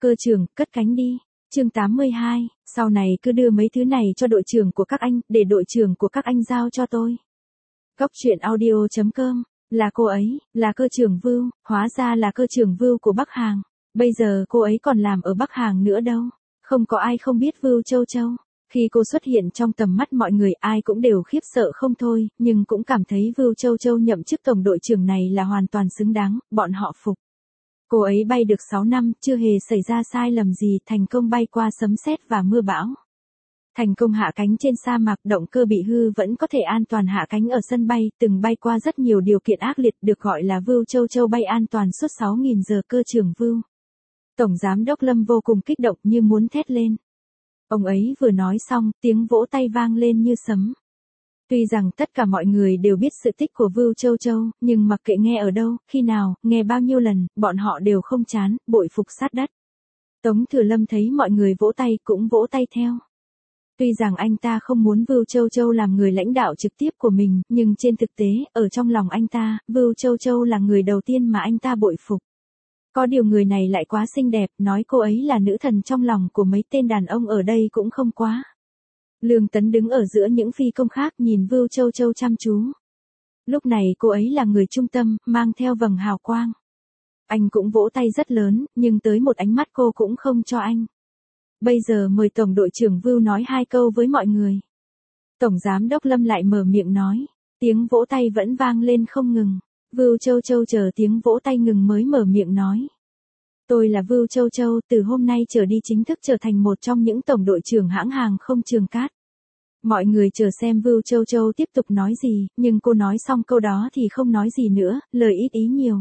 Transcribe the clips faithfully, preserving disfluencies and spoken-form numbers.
Cơ trưởng, cất cánh đi. Chương tám mươi hai, sau này cứ đưa mấy thứ này cho đội trưởng của các anh, để đội trưởng của các anh giao cho tôi. Góc truyện audio chấm com, là cô ấy, là cơ trưởng Vưu, hóa ra là cơ trưởng Vưu của Bắc Hàng. Bây giờ cô ấy còn làm ở Bắc Hàng nữa đâu. Không có ai không biết Vưu Châu Châu. Khi cô xuất hiện trong tầm mắt mọi người ai cũng đều khiếp sợ không thôi, nhưng cũng cảm thấy Vưu Châu Châu nhậm chức tổng đội trưởng này là hoàn toàn xứng đáng, bọn họ phục. Cô ấy bay được sáu năm, chưa hề xảy ra sai lầm gì, thành công bay qua sấm sét và mưa bão. Thành công hạ cánh trên sa mạc, động cơ bị hư vẫn có thể an toàn hạ cánh ở sân bay, từng bay qua rất nhiều điều kiện ác liệt, được gọi là Vưu Châu Châu bay an toàn suốt sáu nghìn giờ. Cơ trưởng Vưu. Tổng giám đốc Lâm vô cùng kích động như muốn thét lên. Ông ấy vừa nói xong, tiếng vỗ tay vang lên như sấm. Tuy rằng tất cả mọi người đều biết sự tích của Vưu Châu Châu, nhưng mặc kệ nghe ở đâu, khi nào, nghe bao nhiêu lần, bọn họ đều không chán, bội phục sát đất. Tống Thừa Lâm thấy mọi người vỗ tay cũng vỗ tay theo. Tuy rằng anh ta không muốn Vưu Châu Châu làm người lãnh đạo trực tiếp của mình, nhưng trên thực tế, ở trong lòng anh ta, Vưu Châu Châu là người đầu tiên mà anh ta bội phục. Có điều người này lại quá xinh đẹp, nói cô ấy là nữ thần trong lòng của mấy tên đàn ông ở đây cũng không quá. Lương Tấn đứng ở giữa những phi công khác nhìn Vưu Châu Châu chăm chú. Lúc này cô ấy là người trung tâm, mang theo vầng hào quang. Anh cũng vỗ tay rất lớn, nhưng tới một ánh mắt cô cũng không cho anh. Bây giờ mời Tổng đội trưởng Vưu nói hai câu với mọi người. Tổng giám đốc Lâm lại mở miệng nói. Tiếng vỗ tay vẫn vang lên không ngừng. Vưu Châu Châu chờ tiếng vỗ tay ngừng mới mở miệng nói. Tôi là Vưu Châu Châu, từ hôm nay trở đi chính thức trở thành một trong những tổng đội trưởng hãng hàng không Trường Cát. Mọi người chờ xem Vưu Châu Châu tiếp tục nói gì, nhưng cô nói xong câu đó thì không nói gì nữa, lời ít ý nhiều.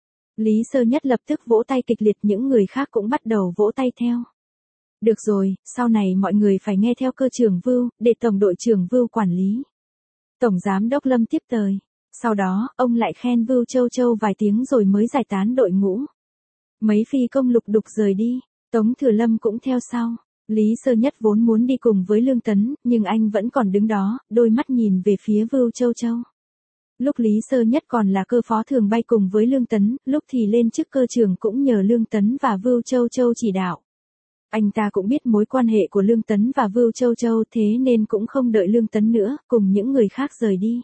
Lý Sơ Nhất lập tức vỗ tay kịch liệt, những người khác cũng bắt đầu vỗ tay theo. Được rồi, sau này mọi người phải nghe theo cơ trưởng Vưu, để tổng đội trưởng Vưu quản lý. Tổng giám đốc Lâm tiếp lời. Sau đó, ông lại khen Vưu Châu Châu vài tiếng rồi mới giải tán đội ngũ. Mấy phi công lục đục rời đi, Tống Thừa Lâm cũng theo sau. Lý Sơ Nhất vốn muốn đi cùng với Lương Tấn, nhưng anh vẫn còn đứng đó, đôi mắt nhìn về phía Vưu Châu Châu. Lúc Lý Sơ Nhất còn là cơ phó thường bay cùng với Lương Tấn, lúc thì lên chức cơ trưởng cũng nhờ Lương Tấn và Vưu Châu Châu chỉ đạo. Anh ta cũng biết mối quan hệ của Lương Tấn và Vưu Châu Châu, thế nên cũng không đợi Lương Tấn nữa, cùng những người khác rời đi.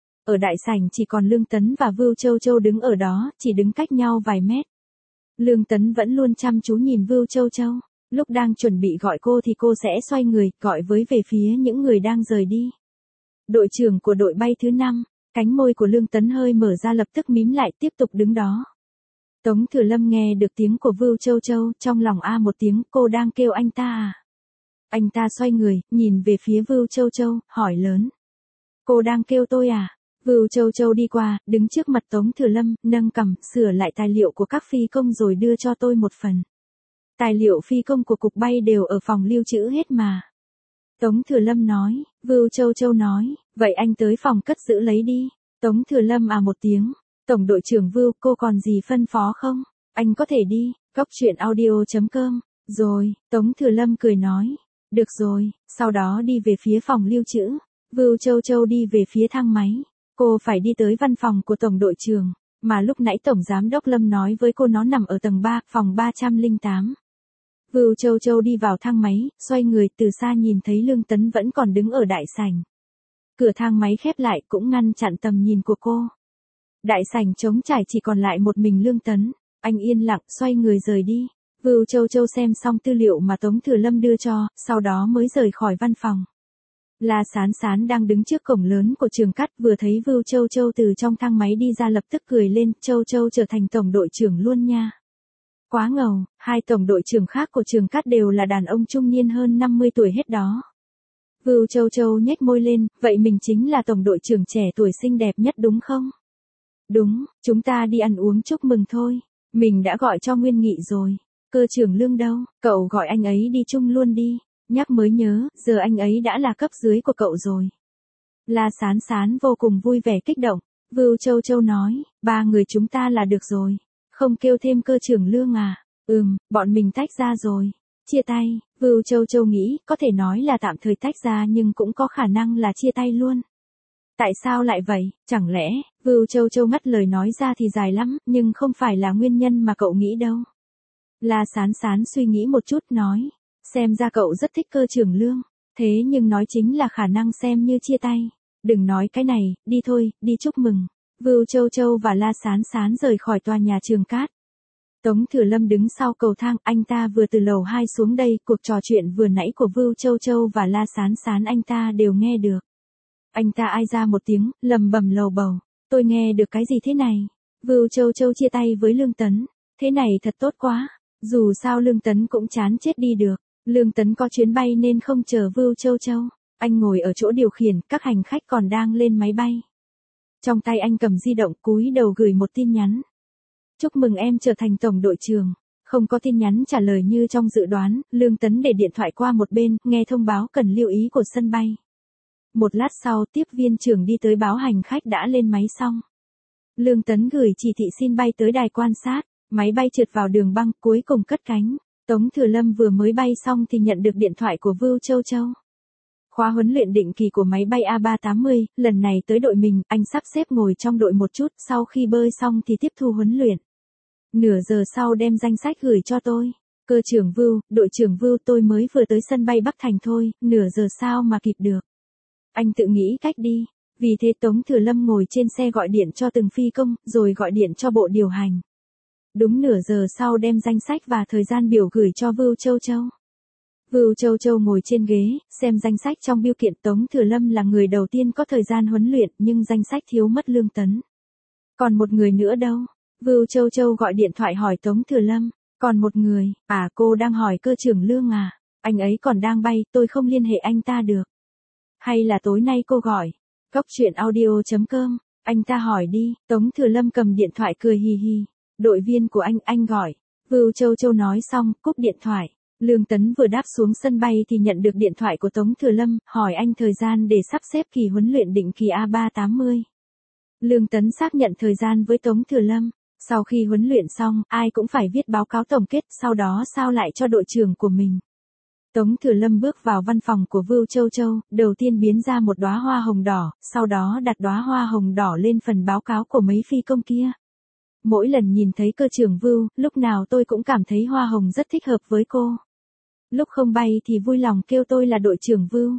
Ở đại sảnh chỉ còn Lương Tấn và Vưu Châu Châu đứng ở đó, chỉ đứng cách nhau vài mét. Lương Tấn vẫn luôn chăm chú nhìn Vưu Châu Châu. Lúc đang chuẩn bị gọi cô thì cô sẽ xoay người, gọi với về phía những người đang rời đi. Đội trưởng của đội bay thứ năm, cánh môi của Lương Tấn hơi mở ra lập tức mím lại tiếp tục đứng đó. Tống Thừa Lâm nghe được tiếng của Vưu Châu Châu, trong lòng a một tiếng, cô đang kêu anh ta à? Anh ta xoay người, nhìn về phía Vưu Châu Châu, hỏi lớn. Cô đang kêu tôi à? Vưu Châu Châu đi qua, đứng trước mặt Tống Thừa Lâm, nâng cằm, sửa lại tài liệu của các phi công rồi đưa cho tôi một phần. Tài liệu phi công của cục bay đều ở phòng lưu trữ hết mà. Tống Thừa Lâm nói, Vưu Châu Châu nói, vậy anh tới phòng cất giữ lấy đi. Tống Thừa Lâm à một tiếng, Tổng đội trưởng Vưu, cô còn gì phân phó không? Anh có thể đi, góc truyện audio chấm com. Rồi, Tống Thừa Lâm cười nói, được rồi, sau đó đi về phía phòng lưu trữ. Vưu Châu Châu đi về phía thang máy. Cô phải đi tới văn phòng của Tổng đội trưởng, mà lúc nãy Tổng giám đốc Lâm nói với cô nó nằm ở tầng ba, phòng ba trăm lẻ tám. Vưu Châu Châu đi vào thang máy, xoay người từ xa nhìn thấy Lương Tấn vẫn còn đứng ở đại sảnh. Cửa thang máy khép lại cũng ngăn chặn tầm nhìn của cô. Đại sảnh trống trải chỉ còn lại một mình Lương Tấn, anh yên lặng xoay người rời đi. Vưu Châu Châu xem xong tư liệu mà Tống Thừa Lâm đưa cho, sau đó mới rời khỏi văn phòng. La Sán Sán đang đứng trước cổng lớn của Trường Cát, vừa thấy Vưu Châu Châu từ trong thang máy đi ra lập tức cười lên, Châu Châu trở thành tổng đội trưởng luôn nha. Quá ngầu, hai tổng đội trưởng khác của Trường Cát đều là đàn ông trung niên hơn năm mươi tuổi hết đó. Vưu Châu Châu nhếch môi lên, vậy mình chính là tổng đội trưởng trẻ tuổi xinh đẹp nhất đúng không? Đúng, chúng ta đi ăn uống chúc mừng thôi, mình đã gọi cho Nguyên Nghị rồi. Cơ trưởng Lương đâu, cậu gọi anh ấy đi chung luôn đi. Nhắc mới nhớ, giờ anh ấy đã là cấp dưới của cậu rồi. La Sán Sán vô cùng vui vẻ kích động. Vưu Châu Châu nói, ba người chúng ta là được rồi. Không kêu thêm cơ trưởng Lương à? Ừm, bọn mình tách ra rồi. Chia tay, Vưu Châu Châu nghĩ, có thể nói là tạm thời tách ra nhưng cũng có khả năng là chia tay luôn. Tại sao lại vậy? Chẳng lẽ, Vưu Châu Châu ngắt lời nói ra thì dài lắm, nhưng không phải là nguyên nhân mà cậu nghĩ đâu. La Sán Sán suy nghĩ một chút nói, xem ra cậu rất thích Cơ Trường Lương, thế nhưng nói chính là khả năng xem như chia tay. Đừng nói cái này, đi thôi, đi chúc mừng. Vưu Châu Châu và La Sán Sán rời khỏi tòa nhà Trường Cát. Tống Thừa Lâm đứng sau cầu thang, anh ta vừa từ lầu hai xuống đây, cuộc trò chuyện vừa nãy của Vưu Châu Châu và La Sán Sán anh ta đều nghe được. Anh ta ai ra một tiếng, lầm bầm lầu bầu, tôi nghe được cái gì thế này? Vưu Châu Châu chia tay với Lương Tấn, thế này thật tốt quá, dù sao Lương Tấn cũng chán chết đi được. Lương Tấn có chuyến bay nên không chờ Vưu Châu Châu, anh ngồi ở chỗ điều khiển, các hành khách còn đang lên máy bay. Trong tay anh cầm di động, cúi đầu gửi một tin nhắn. Chúc mừng em trở thành tổng đội trưởng. Không có tin nhắn trả lời như trong dự đoán, Lương Tấn để điện thoại qua một bên, nghe thông báo cần lưu ý của sân bay. Một lát sau, tiếp viên trưởng đi tới báo hành khách đã lên máy xong. Lương Tấn gửi chỉ thị xin bay tới đài quan sát, máy bay trượt vào đường băng, cuối cùng cất cánh. Tống Thừa Lâm vừa mới bay xong thì nhận được điện thoại của Vưu Châu Châu. Khóa huấn luyện định kỳ của máy bay A ba tám mươi, lần này tới đội mình, anh sắp xếp ngồi trong đội một chút, sau khi bơi xong thì tiếp thu huấn luyện. Nửa giờ sau đem danh sách gửi cho tôi. Cơ trưởng Vưu, đội trưởng Vưu, tôi mới vừa tới sân bay Bắc Thành thôi, nửa giờ sao mà kịp được. Anh tự nghĩ cách đi. Vì thế Tống Thừa Lâm ngồi trên xe gọi điện cho từng phi công, rồi gọi điện cho bộ điều hành. Đúng nửa giờ sau đem danh sách và thời gian biểu gửi cho Vưu Châu Châu. Vưu Châu Châu ngồi trên ghế, xem danh sách trong bưu kiện. Tống Thừa Lâm là người đầu tiên có thời gian huấn luyện, nhưng danh sách thiếu mất Lương Tấn. Còn một người nữa đâu? Vưu Châu Châu gọi điện thoại hỏi Tống Thừa Lâm, còn một người, à cô đang hỏi Cơ trưởng Lương à, anh ấy còn đang bay, tôi không liên hệ anh ta được. Hay là tối nay cô gọi? Cốc truyện audio chấm com, anh ta hỏi đi. Tống Thừa Lâm cầm điện thoại cười hì hì. Đội viên của anh, anh gọi. Vưu Châu Châu nói xong, cúp điện thoại. Lương Tấn vừa đáp xuống sân bay thì nhận được điện thoại của Tống Thừa Lâm, hỏi anh thời gian để sắp xếp kỳ huấn luyện định kỳ A ba tám mươi. Lương Tấn xác nhận thời gian với Tống Thừa Lâm. Sau khi huấn luyện xong, ai cũng phải viết báo cáo tổng kết, sau đó sao lại cho đội trưởng của mình. Tống Thừa Lâm bước vào văn phòng của Vưu Châu Châu, đầu tiên biến ra một đóa hoa hồng đỏ, sau đó đặt đóa hoa hồng đỏ lên phần báo cáo của mấy phi công kia. Mỗi lần nhìn thấy cơ trưởng Vưu, lúc nào tôi cũng cảm thấy hoa hồng rất thích hợp với cô. Lúc không bay thì vui lòng kêu tôi là đội trưởng Vưu.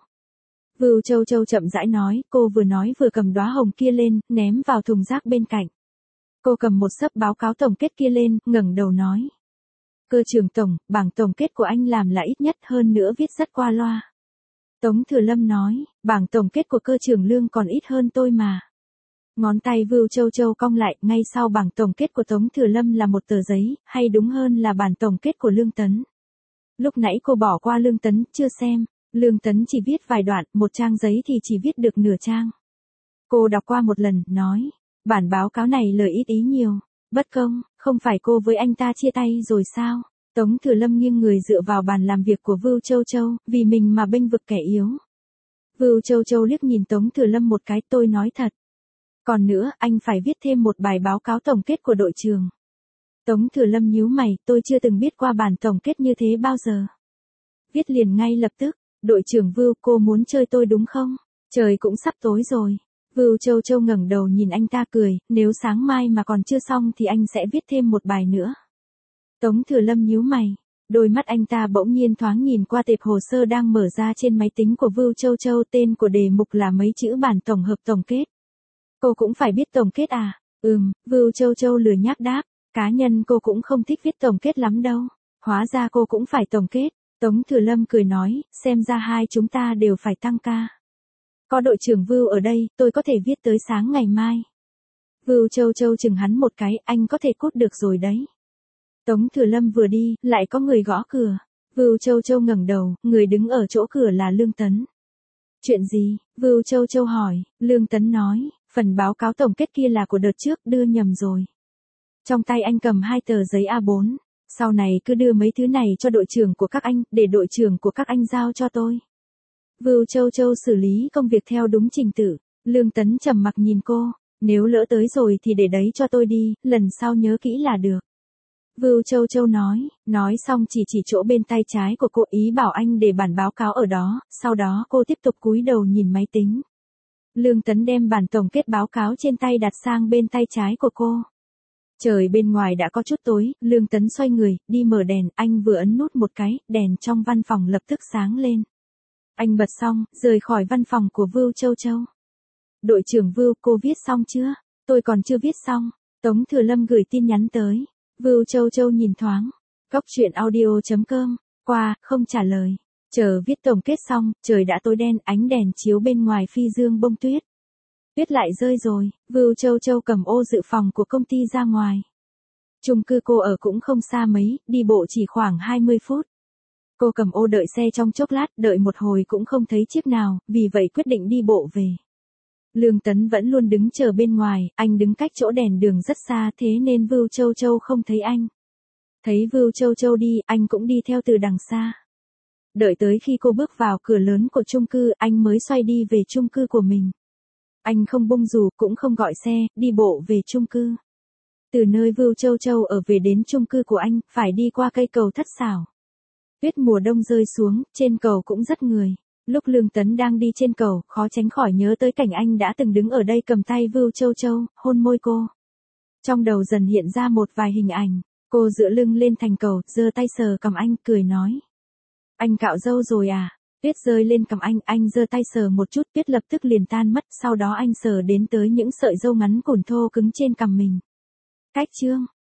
Vưu Châu Châu chậm rãi nói, cô vừa nói vừa cầm đóa hồng kia lên, ném vào thùng rác bên cạnh. Cô cầm một xấp báo cáo tổng kết kia lên, ngẩng đầu nói. Cơ trưởng tổng, bảng tổng kết của anh làm là ít nhất, hơn nữa viết rất qua loa. Tống Thừa Lâm nói, bảng tổng kết của cơ trưởng Lương còn ít hơn tôi mà. Ngón tay Vưu Châu Châu cong lại, ngay sau bảng tổng kết của Tống Thừa Lâm là một tờ giấy, hay đúng hơn là bản tổng kết của Lương Tấn. Lúc nãy cô bỏ qua Lương Tấn, chưa xem, Lương Tấn chỉ viết vài đoạn, một trang giấy thì chỉ viết được nửa trang. Cô đọc qua một lần, nói, bản báo cáo này lời ít ý nhiều, bất công, không phải cô với anh ta chia tay rồi sao? Tống Thừa Lâm nghiêng người dựa vào bàn làm việc của Vưu Châu Châu, vì mình mà bênh vực kẻ yếu. Vưu Châu Châu liếc nhìn Tống Thừa Lâm một cái, tôi nói thật. Còn nữa, anh phải viết thêm một bài báo cáo tổng kết của đội trường. Tống Thừa Lâm nhíu mày, tôi chưa từng biết qua bản tổng kết như thế bao giờ. Viết liền ngay lập tức, đội trưởng Vưu, cô muốn chơi tôi đúng không? Trời cũng sắp tối rồi. Vưu Châu Châu ngẩng đầu nhìn anh ta cười, nếu sáng mai mà còn chưa xong thì anh sẽ viết thêm một bài nữa. Tống Thừa Lâm nhíu mày, đôi mắt anh ta bỗng nhiên thoáng nhìn qua tệp hồ sơ đang mở ra trên máy tính của Vưu Châu Châu, tên của đề mục là mấy chữ bản tổng hợp tổng kết. Cô cũng phải biết tổng kết à? Ừm, Vưu Châu Châu lười nhác đáp, cá nhân cô cũng không thích viết tổng kết lắm đâu. Hóa ra cô cũng phải tổng kết. Tống Thừa Lâm cười nói, xem ra hai chúng ta đều phải tăng ca. Có đội trưởng Vưu ở đây, tôi có thể viết tới sáng ngày mai. Vưu Châu Châu chừng hắn một cái, anh có thể cút được rồi đấy. Tống Thừa Lâm vừa đi, lại có người gõ cửa. Vưu Châu Châu ngẩng đầu, người đứng ở chỗ cửa là Lương Tấn. Chuyện gì? Vưu Châu Châu hỏi. Lương Tấn nói, phần báo cáo tổng kết kia là của đợt trước, đưa nhầm rồi. Trong tay anh cầm hai tờ giấy A bốn. Sau này cứ đưa mấy thứ này cho đội trưởng của các anh, để đội trưởng của các anh giao cho tôi. Vưu Châu Châu xử lý công việc theo đúng trình tự. Lương Tấn trầm mặc nhìn cô, nếu lỡ tới rồi thì để đấy cho tôi đi, lần sau nhớ kỹ là được. Vưu Châu Châu nói, nói xong chỉ chỉ chỗ bên tay trái của cô, ý bảo anh để bản báo cáo ở đó, sau đó cô tiếp tục cúi đầu nhìn máy tính. Lương Tấn đem bản tổng kết báo cáo trên tay đặt sang bên tay trái của cô. Trời bên ngoài đã có chút tối, Lương Tấn xoay người, đi mở đèn, anh vừa ấn nút một cái, đèn trong văn phòng lập tức sáng lên. Anh bật xong, rời khỏi văn phòng của Vưu Châu Châu. Đội trưởng Vưu, cô viết xong chưa? Tôi còn chưa viết xong. Tống Thừa Lâm gửi tin nhắn tới. Vưu Châu Châu nhìn thoáng. Cóc truyện audio chấm com. Qua, không trả lời. Chờ viết tổng kết xong, trời đã tối đen, ánh đèn chiếu bên ngoài phi dương bông tuyết. Tuyết lại rơi rồi, Vưu Châu Châu cầm ô dự phòng của công ty ra ngoài. Chung cư cô ở cũng không xa mấy, đi bộ chỉ khoảng hai mươi phút. Cô cầm ô đợi xe trong chốc lát, đợi một hồi cũng không thấy chiếc nào, vì vậy quyết định đi bộ về. Lương Tấn vẫn luôn đứng chờ bên ngoài, anh đứng cách chỗ đèn đường rất xa thế nên Vưu Châu Châu không thấy anh. Thấy Vưu Châu Châu đi, anh cũng đi theo từ đằng xa. Đợi tới khi cô bước vào cửa lớn của chung cư, anh mới xoay đi về chung cư của mình. Anh không bung dù, cũng không gọi xe, đi bộ về chung cư. Từ nơi Vưu Châu Châu ở về đến chung cư của anh, phải đi qua cây cầu thất xảo. Tuyết mùa đông rơi xuống, trên cầu cũng rất người. Lúc Lương Tấn đang đi trên cầu, khó tránh khỏi nhớ tới cảnh anh đã từng đứng ở đây cầm tay Vưu Châu Châu, hôn môi cô. Trong đầu dần hiện ra một vài hình ảnh. Cô dựa lưng lên thành cầu, giơ tay sờ cằm anh, cười nói. Anh cạo râu rồi à? Tuyết rơi lên cằm anh, anh giơ tay sờ một chút, tuyết lập tức liền tan mất, sau đó anh sờ đến tới những sợi râu ngắn cùn thô cứng trên cằm mình. Cách chương.